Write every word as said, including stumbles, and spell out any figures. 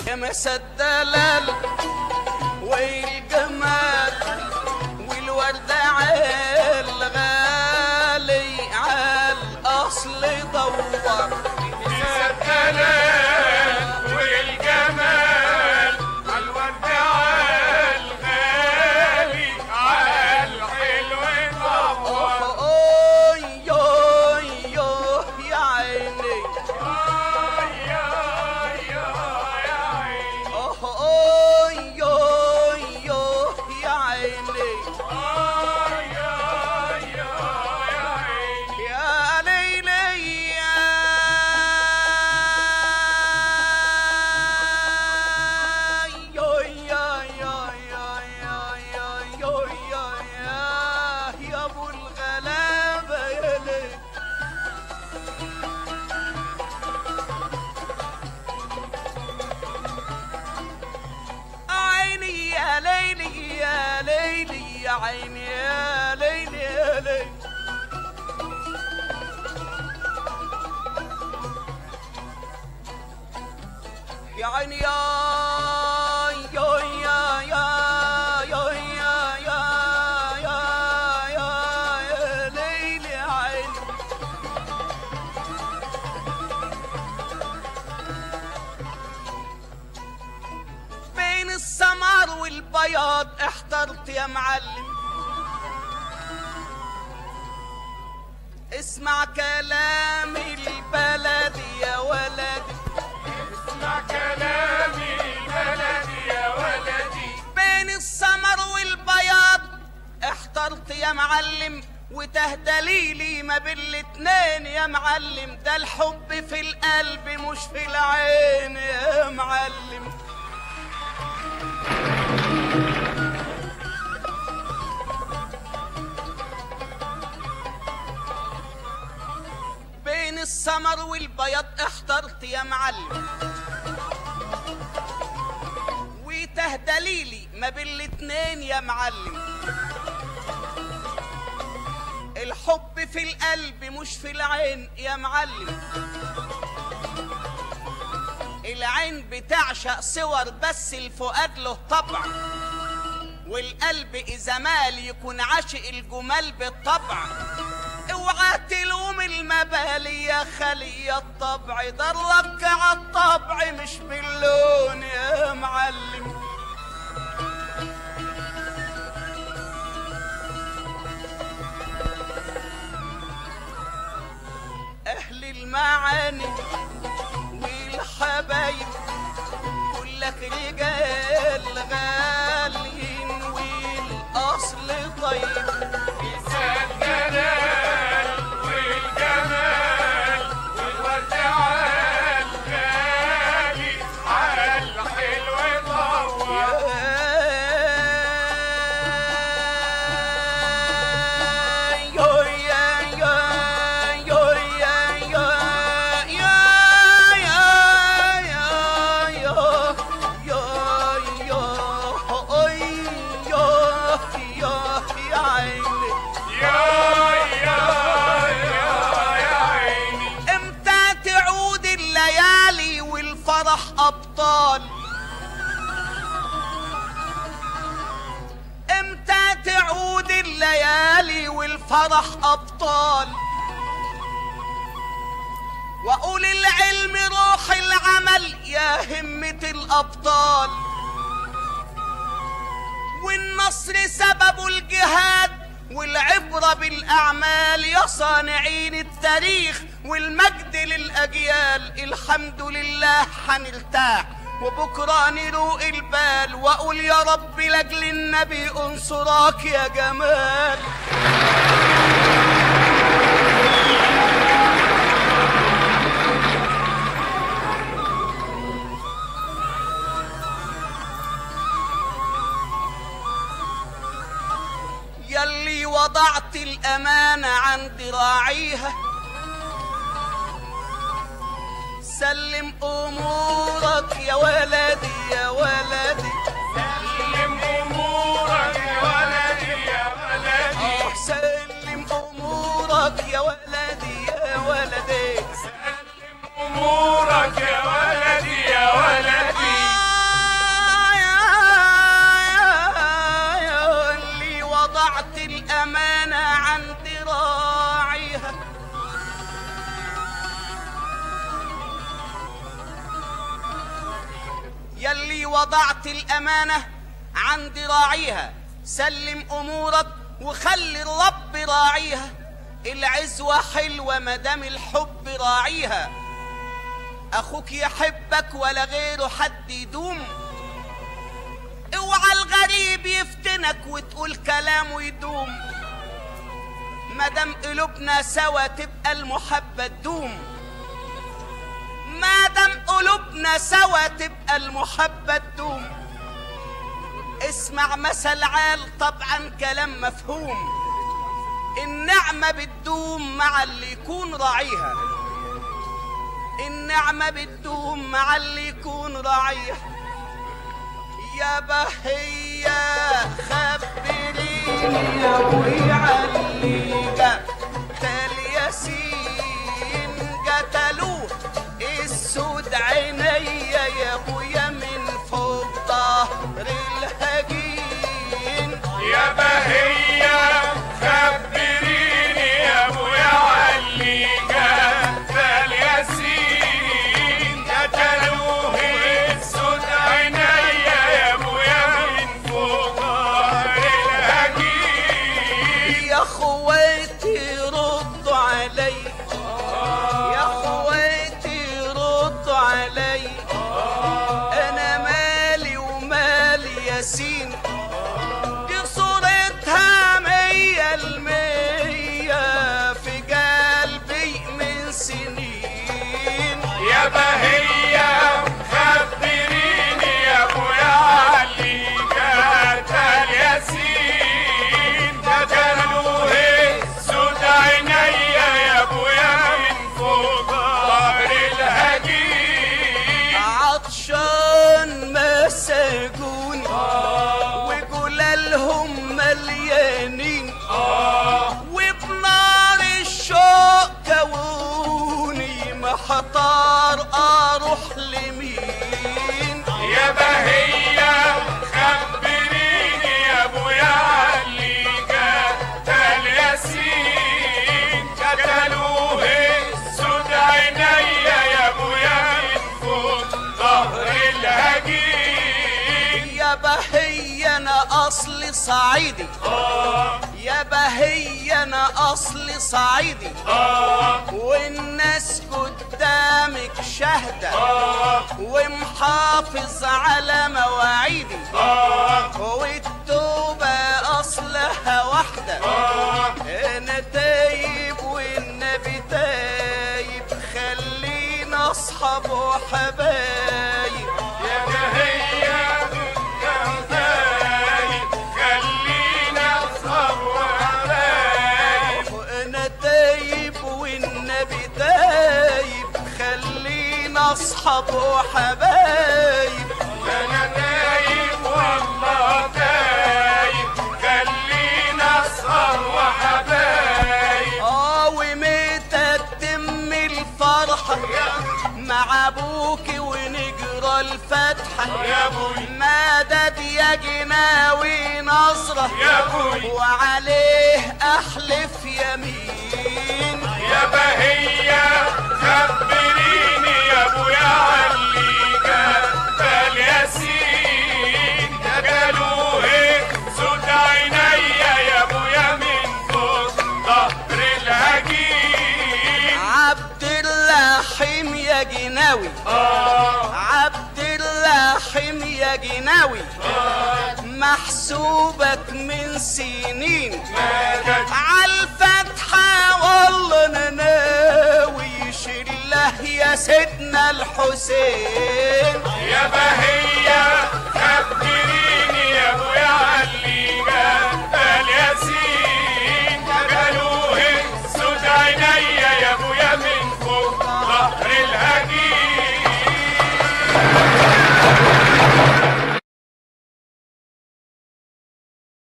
مسا الدلال والجمال والوردة عالغالي عالاصل دور. مسا الدلال والجمال عالوردة عالغالي عالحلو دور. اوي يوي يوه يا عيني يا عيني يا ليل يا ليل. يا عيني يا يا يا يا يا يا يا يا يا يا ليل يا عيني. بين السمر والبياض احترت يا معلم. اسمع كلام البلد يا ولدي، اسمع كلام البلد يا ولدي. بين السمر والبياض احترت يا معلم، وتهدليلي ما بين الاتنين يا معلم. ده الحب في القلب مش في العين يا معلم. بين السمر والبياض احترت يا معلم، وتهدليلي ما بين الاتنين يا معلم. الحب في القلب مش في العين يا معلم. العين بتعشق صور بس الفؤاد له طبع، والقلب اذا مال يكون عاشق الجمال بالطبع. اوعى تلوم المبالي يا خلي الطبع، ده الرك على الطبع مش باللون يا معلم. اهل المعاني والحبايب كلك رجال غاليين والاصل طيب. مسا الدلال والجمال والوردة عالغالي عالحلو دور. أبطال امتى تعود الليالي والفرح أبطال؟ وأقول العلم روح العمل يا همة الأبطال، والنصر سبب الجهاد والعبرة بالأعمال. يا صانعين التاريخ والمجد للأجيال، الحمد لله حنرتاح وبكرة نروق البال. وأقول يا رب لأجل النبي انصراك يا جمال. يلي وضعت الأمانة عند راعيها، سلم أمورك يا ولدي يا ولدي. سلم أمورك يا ولدي يا ولدي. آه سلم أمورك يا ولدي يا ولدي. سلم أمورك يا ولدي يا ولدي. وضعت الأمانة عند راعيها، سلم أمورك وخلي الرب راعيها. العزوة حلوة مدام الحب راعيها، أخوك يحبك ولا غيره حد يدوم. اوعى الغريب يفتنك وتقول كلامه يدوم، مادام قلوبنا سوا تبقى المحبة تدوم. مادام قلوبنا سوا تبقى المحبة تدوم. اسمع مثل عال طبعا كلام مفهوم، النعمة بتدوم مع اللي يكون راعيها. النعمة بتدوم مع اللي يكون راعيها. يا بهية خبريني يا ابوي علي قتل ياسين، قتلوه السود عيني يا ابويا من فوق ظهر الهجين. يا بهية خبريني يا ابويا علي قتل ياسين، قتلوه السود عيني يا ابويا من فوق ظهر الهجين. يا خواتي ردوا علي، يا خواتي ردوا علي، انا مالي ومالي ياسين، دي صورتها مية المية في قلبي من سنين. يا بهية خبريني يا ابويا علي قتل ياسين، قتلوه السود عيني يا ابويا من فوق ظهر الهجين. عطشان مساجون وجلالهم مليانين، وبنار الشوق كوني محتار اروح لمين. يا بهية خبريني يا ابويا علي قتل ياسين، قتلوه السود عيني يا ابويا من فوق ظهر الهجين. يا بهية انا اصلي صعيدي، يا بهية انا اصلي صعيدي، والناس قدامك شاهدة ومحافظ على مواعيدي، والتوبة اصلها واحدة. انا تايب والنبي تايب، خلينا اصحاب وحبايب. يا بهية خلينا اصحاب وحبايب. وانا تايب والنبي تايب، خلينا اصحاب وحبايب. انا تايب والله تايب، خلينا اصحاب وحبايب. اه ومتى تتم الفرحة مع ابوك ونجرى الفاتحة، يا ابوي مدد يا جناوي نصرة، يا ابوي وعليه احلف يمين. يا بهية خبريني يا ابويا علي قتل ياسين، قتلوه سود عيني يا ابويا من فوق ظهر الهجين. عبد الرحيم يا جناوي، عبد الرحيم يا جناوي، محسوبك من سنين عالفتحة والله انا ناوي شله يا سيدنا الحسين. يا بهية